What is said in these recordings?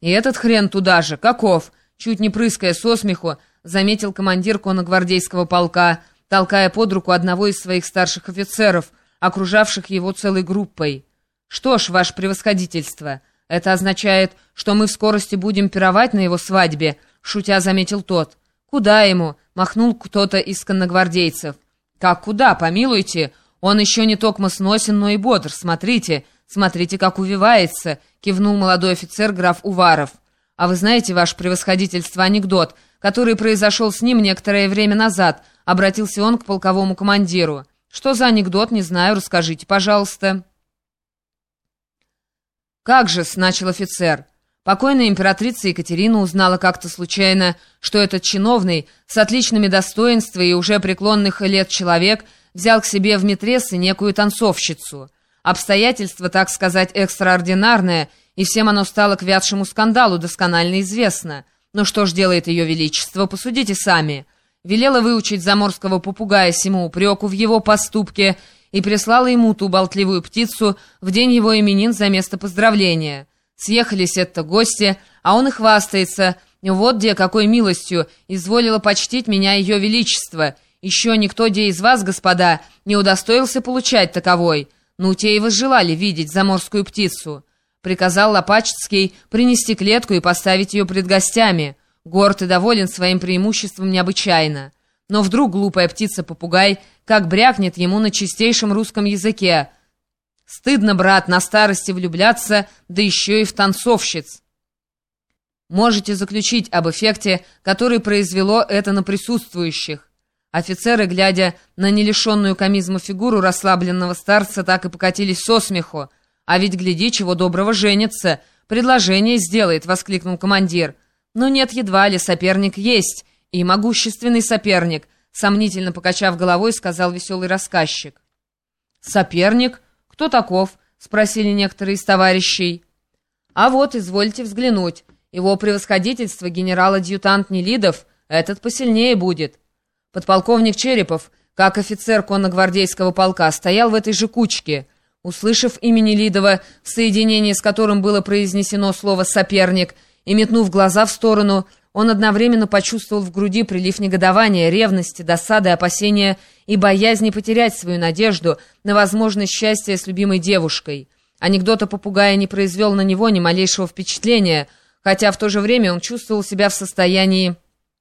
И этот хрен туда же, каков?» Чуть не прыская со смеху, заметил командир конногвардейского полка, толкая под руку одного из своих старших офицеров, окружавших его целой группой. «Что ж, ваше превосходительство, это означает, что мы в скорости будем пировать на его свадьбе», — шутя заметил тот. «Куда ему?» — махнул кто-то из конногвардейцев. «Как куда? Помилуйте. Он еще не токмо сносен, но и бодр. Смотрите, смотрите, как увивается», — кивнул молодой офицер граф Уваров. «А вы знаете, ваше превосходительство, анекдот, который произошел с ним некоторое время назад?» — обратился он к полковому командиру. «Что за анекдот, не знаю, расскажите, пожалуйста». «Как же-с», — начал офицер. Покойная императрица Екатерина узнала как-то случайно, что этот чиновный, с отличными достоинствами и уже преклонных лет человек, взял к себе в митрессы некую танцовщицу. Обстоятельство, так сказать, экстраординарное, и всем оно стало к вятшему скандалу досконально известно. Но что ж делает ее величество, посудите сами. Велела выучить заморского попугая сему упреку в его поступке и прислала ему ту болтливую птицу в день его именин за место поздравления. Съехались это гости, а он и хвастается. Вот где какой милостью изволила почтить меня ее величество. Еще никто де из вас, господа, не удостоился получать таковой. Ну, те и возжелали видеть заморскую птицу. Приказал Лопачский принести клетку и поставить ее пред гостями. Горд и доволен своим преимуществом необычайно. Но вдруг глупая птица-попугай как брякнет ему на чистейшем русском языке: «Стыдно, брат, на старости влюбляться, да еще и в танцовщиц». Можете заключить об эффекте, который произвело это на присутствующих. Офицеры, глядя на нелишенную комизма фигуру расслабленного старца, так и покатились со смеху. «А ведь, гляди, чего доброго женится, предложение сделает», — воскликнул командир. «Но нет, едва ли, соперник есть, и могущественный соперник», — сомнительно покачав головой, сказал веселый рассказчик. «Соперник? Кто таков?» — спросили некоторые из товарищей. «А вот, извольте взглянуть. Его превосходительство генерал-адъютант Нелидов, этот посильнее будет». Подполковник Черепов, как офицер конногвардейского полка, стоял в этой же кучке. Услышав имя Нелидова, в соединении с которым было произнесено слово «соперник», и метнув глаза в сторону, он одновременно почувствовал в груди прилив негодования, ревности, досады, опасения и боязни потерять свою надежду на возможность счастья с любимой девушкой. Анекдот о попугае не произвел на него ни малейшего впечатления, хотя в то же время он чувствовал себя в состоянии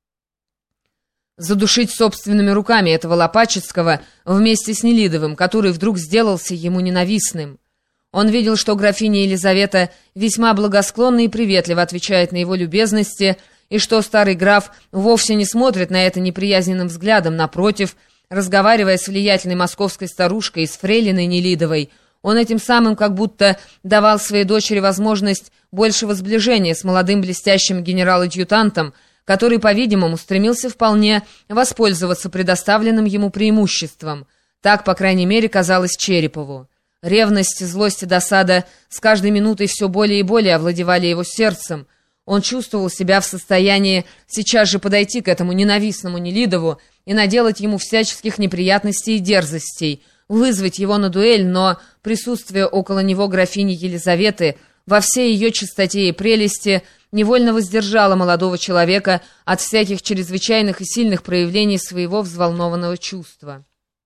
задушить собственными руками этого Лопачицкого вместе с Нелидовым, который вдруг сделался ему ненавистным. Он видел, что графиня Елизавета весьма благосклонно и приветливо отвечает на его любезности, и что старый граф вовсе не смотрит на это неприязненным взглядом, напротив, разговаривая с влиятельной московской старушкой и с фрейлиной Нелидовой, он этим самым как будто давал своей дочери возможность большего сближения с молодым блестящим генерал-адъютантом, который, по-видимому, стремился вполне воспользоваться предоставленным ему преимуществом. Так, по крайней мере, казалось Черепову. Ревность, злость и досада с каждой минутой все более и более овладевали его сердцем. Он чувствовал себя в состоянии сейчас же подойти к этому ненавистному Нелидову и наделать ему всяческих неприятностей и дерзостей, вызвать его на дуэль, но присутствие около него графини Елизаветы во всей ее чистоте и прелести невольно воздержало молодого человека от всяких чрезвычайных и сильных проявлений своего взволнованного чувства.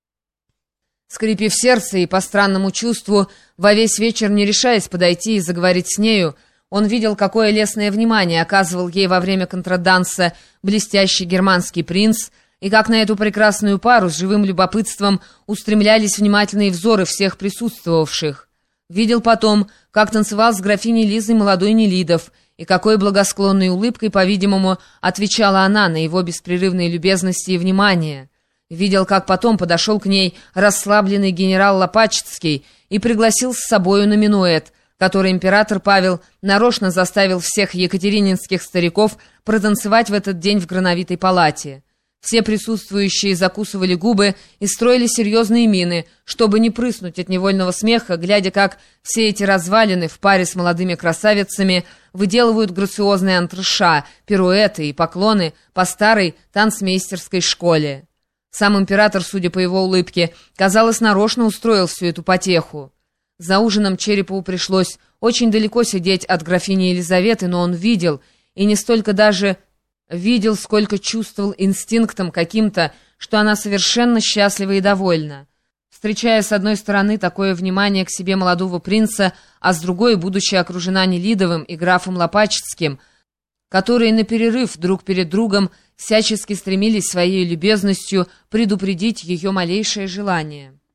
Скрипев сердце и по странному чувству, во весь вечер не решаясь подойти и заговорить с нею, он видел, какое лестное внимание оказывал ей во время контраданса блестящий германский принц, и как на эту прекрасную пару с живым любопытством устремлялись внимательные взоры всех присутствовавших. Видел потом, как танцевал с графиней Лизой молодой Нелидов, и какой благосклонной улыбкой, по-видимому, отвечала она на его беспрерывные любезности и внимание. Видел, как потом подошел к ней расслабленный генерал Лопачицкий и пригласил с собою на минуэт, который император Павел нарочно заставил всех екатерининских стариков протанцевать в этот день в Грановитой палате. Все присутствующие закусывали губы и строили серьезные мины, чтобы не прыснуть от невольного смеха, глядя, как все эти развалины в паре с молодыми красавицами выделывают грациозные антреша, пируэты и поклоны по старой танцмейстерской школе. Сам император, судя по его улыбке, казалось, нарочно устроил всю эту потеху. За ужином Черепову пришлось очень далеко сидеть от графини Елизаветы, но он видел, и не столько даже видел, сколько чувствовал инстинктом каким-то, что она совершенно счастлива и довольна. Встречая с одной стороны такое внимание к себе молодого принца, а с другой, будучи окружена Нелидовым и графом Лопачицким, которые на перерыв друг перед другом всячески стремились своей любезностью предупредить ее малейшее желание.